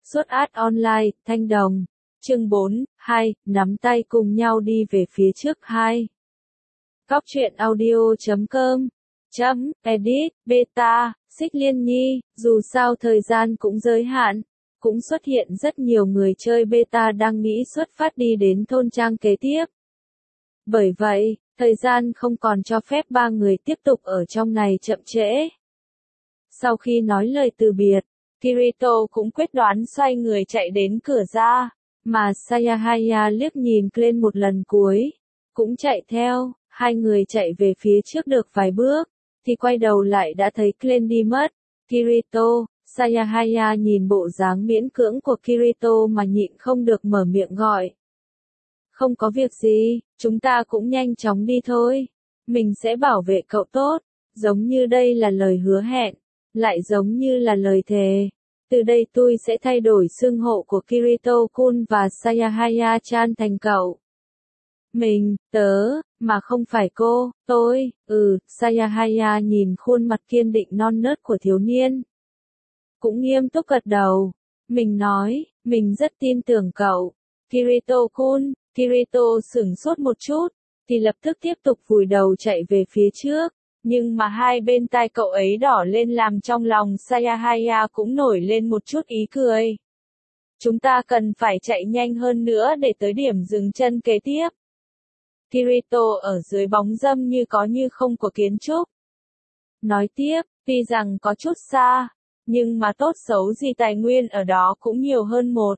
Sốt át online, Thanh Đồng. Chương 4, 2, nắm tay cùng nhau đi về phía trước 2. Cóc truyện audio.com Edit, beta, Xích Liên Nhi, dù sao thời gian cũng giới hạn, cũng xuất hiện rất nhiều người chơi beta đang nghĩ xuất phát đi đến thôn trang kế tiếp. Bởi vậy, thời gian không còn cho phép ba người tiếp tục ở trong này chậm trễ. Sau khi nói lời từ biệt, Kirito cũng quyết đoán xoay người chạy đến cửa ra, mà Sayahaya liếc nhìn lên một lần cuối, cũng chạy theo, hai người chạy về phía trước được vài bước, thì quay đầu lại đã thấy Glenn đi mất. Kirito, Sayahaya nhìn bộ dáng miễn cưỡng của Kirito mà nhịn không được mở miệng gọi. Không có việc gì, chúng ta cũng nhanh chóng đi thôi. Mình sẽ bảo vệ cậu tốt, giống như đây là lời hứa hẹn, lại giống như là lời thề. Từ đây tôi sẽ thay đổi xưng hô của Kirito-kun và Sayahaya-chan thành cậu. Mình, tớ, mà không phải cô, tôi, Sayahaya nhìn khuôn mặt kiên định non nớt của thiếu niên. Cũng nghiêm túc gật đầu. Mình nói, mình rất tin tưởng cậu. Kirito-kun, Kirito sửng sốt một chút, thì lập tức tiếp tục vùi đầu chạy về phía trước. Nhưng mà hai bên tai cậu ấy đỏ lên làm trong lòng Sayahaya cũng nổi lên một chút ý cười. Chúng ta cần phải chạy nhanh hơn nữa để tới điểm dừng chân kế tiếp. Kirito ở dưới bóng râm như có như không của kiến trúc. Nói tiếp, tuy rằng có chút xa, nhưng mà tốt xấu gì tài nguyên ở đó cũng nhiều hơn một.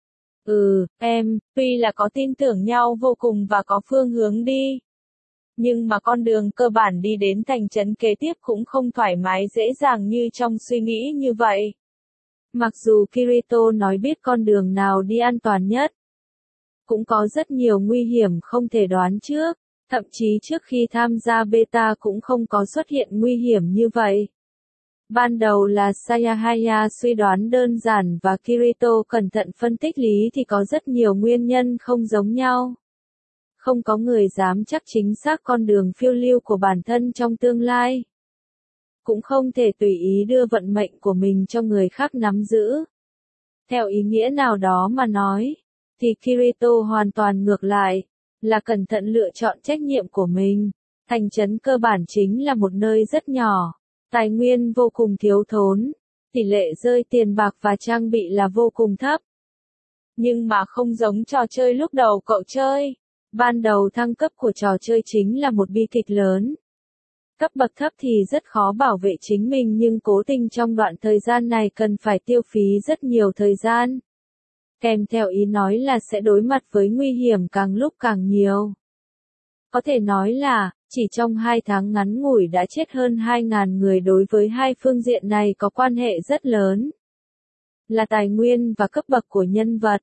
Tuy là có tin tưởng nhau vô cùng và có phương hướng đi. Nhưng mà con đường cơ bản đi đến thành trấn kế tiếp cũng không thoải mái dễ dàng như trong suy nghĩ như vậy. Mặc dù Kirito nói biết con đường nào đi an toàn nhất, cũng có rất nhiều nguy hiểm không thể đoán trước, thậm chí trước khi tham gia beta cũng không có xuất hiện nguy hiểm như vậy. Ban đầu là Sayahaya suy đoán đơn giản và Kirito cẩn thận phân tích lý thì có rất nhiều nguyên nhân không giống nhau. Không có người dám chắc chính xác con đường phiêu lưu của bản thân trong tương lai. Cũng không thể tùy ý đưa vận mệnh của mình cho người khác nắm giữ. Theo ý nghĩa nào đó mà nói, thì Kirito hoàn toàn ngược lại, là cẩn thận lựa chọn trách nhiệm của mình. Thành trấn cơ bản chính là một nơi rất nhỏ, tài nguyên vô cùng thiếu thốn, tỷ lệ rơi tiền bạc và trang bị là vô cùng thấp. Nhưng mà không giống trò chơi lúc đầu cậu chơi. Ban đầu thăng cấp của trò chơi chính là một bi kịch lớn. Cấp bậc thấp thì rất khó bảo vệ chính mình nhưng cố tình trong đoạn thời gian này cần phải tiêu phí rất nhiều thời gian. Kèm theo ý nói là sẽ đối mặt với nguy hiểm càng lúc càng nhiều. Có thể nói là, chỉ trong 2 tháng ngắn ngủi đã chết hơn 2.000 người đối với hai phương diện này có quan hệ rất lớn. Là tài nguyên và cấp bậc của nhân vật.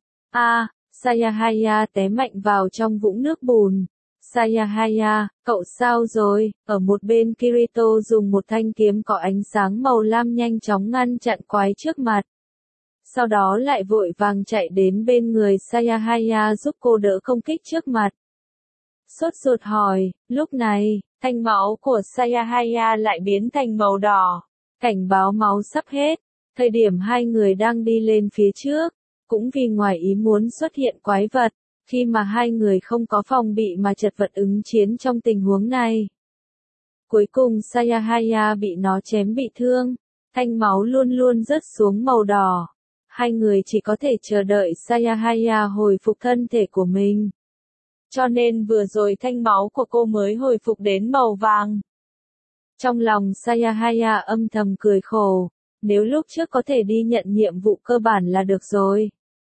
Sayahaya té mạnh vào trong vũng nước bùn. Sayahaya, cậu sao rồi? Ở một bên Kirito dùng một thanh kiếm có ánh sáng màu lam nhanh chóng ngăn chặn quái trước mặt. Sau đó lại vội vàng chạy đến bên người Sayahaya giúp cô đỡ công kích trước mặt. Sốt ruột hỏi, lúc này, thanh máu của Sayahaya lại biến thành màu đỏ. Cảnh báo máu sắp hết. Thời điểm hai người đang đi lên phía trước. Cũng vì ngoài ý muốn xuất hiện quái vật, khi mà hai người không có phòng bị mà chật vật ứng chiến trong tình huống này. Cuối cùng Sayahaya bị nó chém bị thương, thanh máu luôn luôn rớt xuống màu đỏ. Hai người chỉ có thể chờ đợi Sayahaya hồi phục thân thể của mình. Cho nên vừa rồi thanh máu của cô mới hồi phục đến màu vàng. Trong lòng Sayahaya âm thầm cười khổ, nếu lúc trước có thể đi nhận nhiệm vụ cơ bản là được rồi.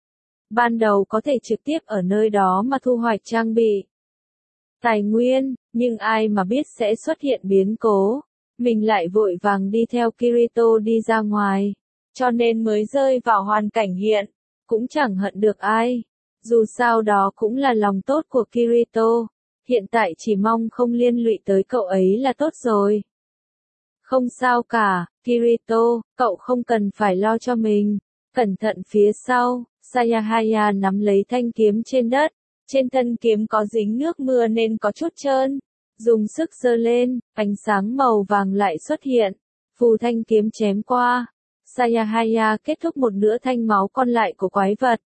Ban đầu có thể trực tiếp ở nơi đó mà thu hoạch trang bị, tài nguyên, nhưng ai mà biết sẽ xuất hiện biến cố. Mình lại vội vàng đi theo Kirito đi ra ngoài, cho nên mới rơi vào hoàn cảnh hiện, cũng chẳng hận được ai. Dù sao đó cũng là lòng tốt của Kirito, hiện tại chỉ mong không liên lụy tới cậu ấy là tốt rồi. Không sao cả, Kirito, cậu không cần phải lo cho mình. Cẩn thận phía sau. Sayahaya nắm lấy thanh kiếm trên đất, trên thân kiếm có dính nước mưa nên có chút trơn. Dùng sức giơ lên, ánh sáng màu vàng lại xuất hiện. Phù thanh kiếm chém qua. Sayahaya kết thúc một nửa thanh máu còn lại của quái vật.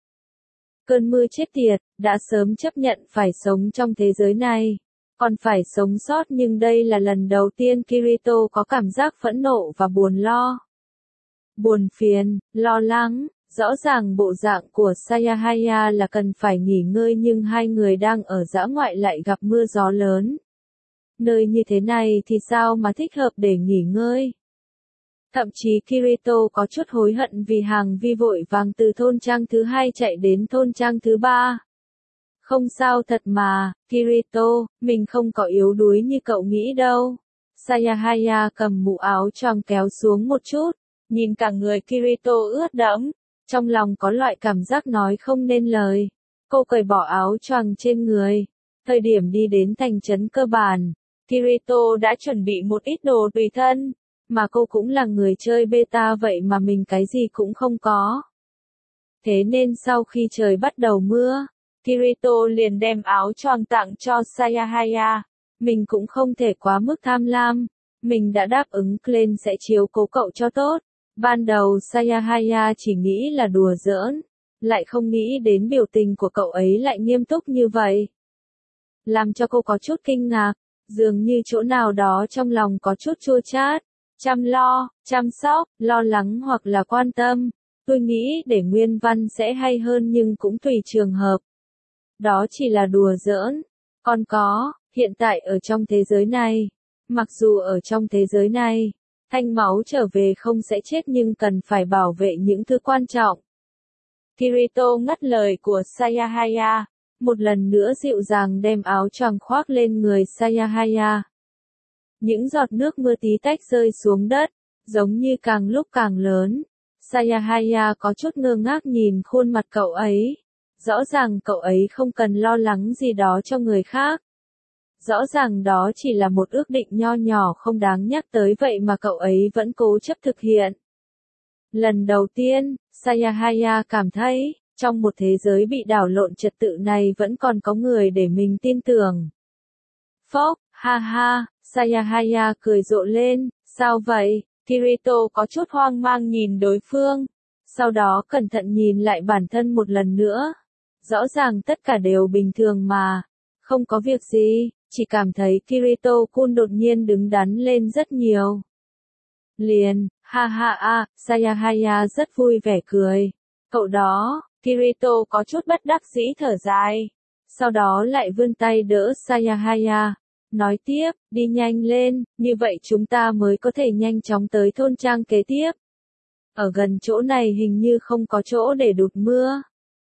Cơn mưa chết tiệt, đã sớm chấp nhận phải sống trong thế giới này. Còn phải sống sót, nhưng đây là lần đầu tiên Kirito có cảm giác phẫn nộ và buồn lo. Buồn phiền, lo lắng, rõ ràng bộ dạng của Sayahaya là cần phải nghỉ ngơi, nhưng hai người đang ở dã ngoại lại gặp mưa gió lớn. Nơi như thế này thì sao mà thích hợp để nghỉ ngơi. Thậm chí Kirito có chút hối hận vì Hàng Vi vội vàng từ thôn trang thứ 2 chạy đến thôn trang thứ 3. Không sao thật mà, Kirito, mình không có yếu đuối như cậu nghĩ đâu. Sayahaya cầm mũ áo choàng kéo xuống một chút, nhìn cả người Kirito ướt đẫm, trong lòng có loại cảm giác nói không nên lời. Cô cởi bỏ áo choàng trên người. Thời điểm đi đến thành trấn cơ bản, Kirito đã chuẩn bị một ít đồ tùy thân, mà cô cũng là người chơi beta vậy mà mình cái gì cũng không có. Thế nên sau khi trời bắt đầu mưa, Kirito liền đem áo choàng tặng cho Sayahaya. Mình cũng không thể quá mức tham lam. Mình đã đáp ứng Glenn sẽ chiếu cố cậu cho tốt. Ban đầu Sayahaya chỉ nghĩ là đùa giỡn, lại không nghĩ đến biểu tình của cậu ấy lại nghiêm túc như vậy. Làm cho cô có chút kinh ngạc, dường như chỗ nào đó trong lòng có chút chua chát. Chăm lo, chăm sóc, lo lắng hoặc là quan tâm. Tôi nghĩ để nguyên văn sẽ hay hơn nhưng cũng tùy trường hợp. Đó chỉ là đùa giỡn. Còn có, hiện tại ở trong thế giới này, mặc dù ở trong thế giới này, thanh máu trở về không sẽ chết nhưng cần phải bảo vệ những thứ quan trọng. Kirito ngắt lời của Sayahaya, một lần nữa dịu dàng đem áo choàng khoác lên người Sayahaya. Những giọt nước mưa tí tách rơi xuống đất, giống như càng lúc càng lớn. Sayahaya có chút ngơ ngác nhìn khuôn mặt cậu ấy. Rõ ràng cậu ấy không cần lo lắng gì đó cho người khác. Rõ ràng đó chỉ là một ước định nho nhỏ không đáng nhắc tới vậy mà cậu ấy vẫn cố chấp thực hiện. Lần đầu tiên, Sayahaya cảm thấy, trong một thế giới bị đảo lộn trật tự này vẫn còn có người để mình tin tưởng. Phốc, ha ha, Sayahaya cười rộ lên, sao vậy? Kirito có chút hoang mang nhìn đối phương, sau đó cẩn thận nhìn lại bản thân một lần nữa. Rõ ràng tất cả đều bình thường mà, không có việc gì, chỉ cảm thấy Kirito-kun đột nhiên đứng đắn lên rất nhiều. Liền, ha ha a, Sayahaya rất vui vẻ cười. Cậu đó, Kirito có chút bất đắc dĩ thở dài. Sau đó lại vươn tay đỡ Sayahaya. Nói tiếp, đi nhanh lên, như vậy chúng ta mới có thể nhanh chóng tới thôn trang kế tiếp. Ở gần chỗ này hình như không có chỗ để đụt mưa.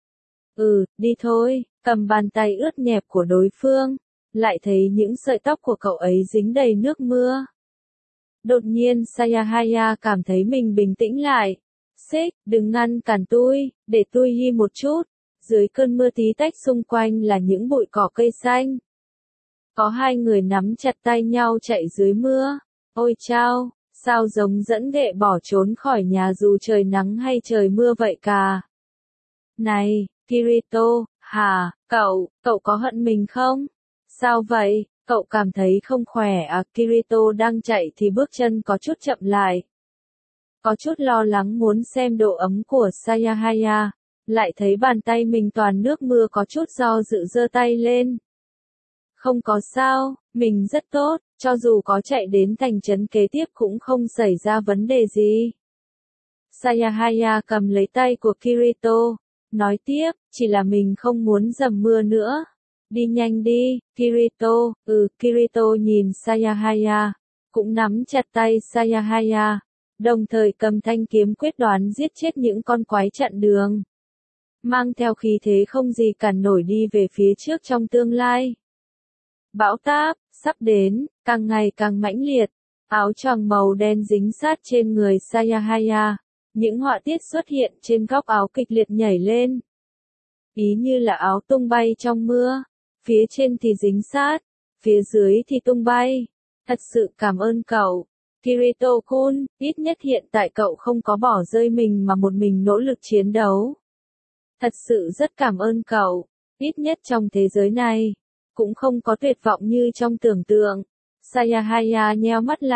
Đi thôi, cầm bàn tay ướt nhẹp của đối phương, lại thấy những sợi tóc của cậu ấy dính đầy nước mưa. Đột nhiên Sayahaya cảm thấy mình bình tĩnh lại. Sếp, đừng ngăn cản tôi, để tôi hi một chút. Dưới cơn mưa tí tách xung quanh là những bụi cỏ cây xanh. Có hai người nắm chặt tay nhau chạy dưới mưa. Ôi chao, sao giống dẫn ghệ bỏ trốn khỏi nhà dù trời nắng hay trời mưa vậy cả. Này, Kirito, hả, cậu có hận mình không? Sao vậy, cậu cảm thấy không khỏe à? Kirito đang chạy thì bước chân có chút chậm lại. Có chút lo lắng muốn xem độ ấm của Sayahaya, lại thấy bàn tay mình toàn nước mưa có chút do dự giơ tay lên. Không có sao, mình rất tốt, cho dù có chạy đến thành trấn kế tiếp cũng không xảy ra vấn đề gì. Sayahaya cầm lấy tay của Kirito, nói tiếp, chỉ là mình không muốn dầm mưa nữa. Đi nhanh đi, Kirito, Kirito nhìn Sayahaya, cũng nắm chặt tay Sayahaya, đồng thời cầm thanh kiếm quyết đoán giết chết những con quái chặn đường. Mang theo khí thế không gì cản nổi đi về phía trước trong tương lai. Bão táp, sắp đến, càng ngày càng mãnh liệt, áo choàng màu đen dính sát trên người Sayahaya, những họa tiết xuất hiện trên góc áo kịch liệt nhảy lên. Ý như là áo tung bay trong mưa, phía trên thì dính sát, phía dưới thì tung bay. Thật sự cảm ơn cậu, Kirito-kun, ít nhất hiện tại cậu không có bỏ rơi mình mà một mình nỗ lực chiến đấu. Thật sự rất cảm ơn cậu, ít nhất trong thế giới này, cũng không có tuyệt vọng như trong tưởng tượng. Sayahaya nheo mắt lại,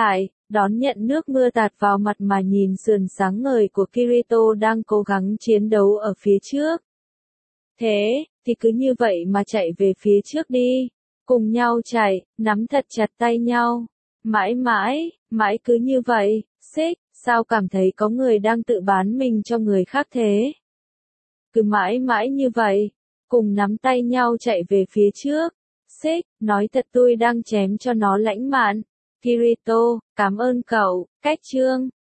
đón nhận nước mưa tạt vào mặt mà nhìn sườn sáng ngời của Kirito đang cố gắng chiến đấu ở phía trước. Thế, thì cứ như vậy mà chạy về phía trước đi. Cùng nhau chạy, nắm thật chặt tay nhau. Mãi mãi, mãi cứ như vậy, Sích, sao cảm thấy có người đang tự bán mình cho người khác thế? Cứ mãi mãi như vậy, cùng nắm tay nhau chạy về phía trước. Sích, nói thật tôi đang chém cho nó lãnh mạn. Kirito, cảm ơn cậu, cách chương.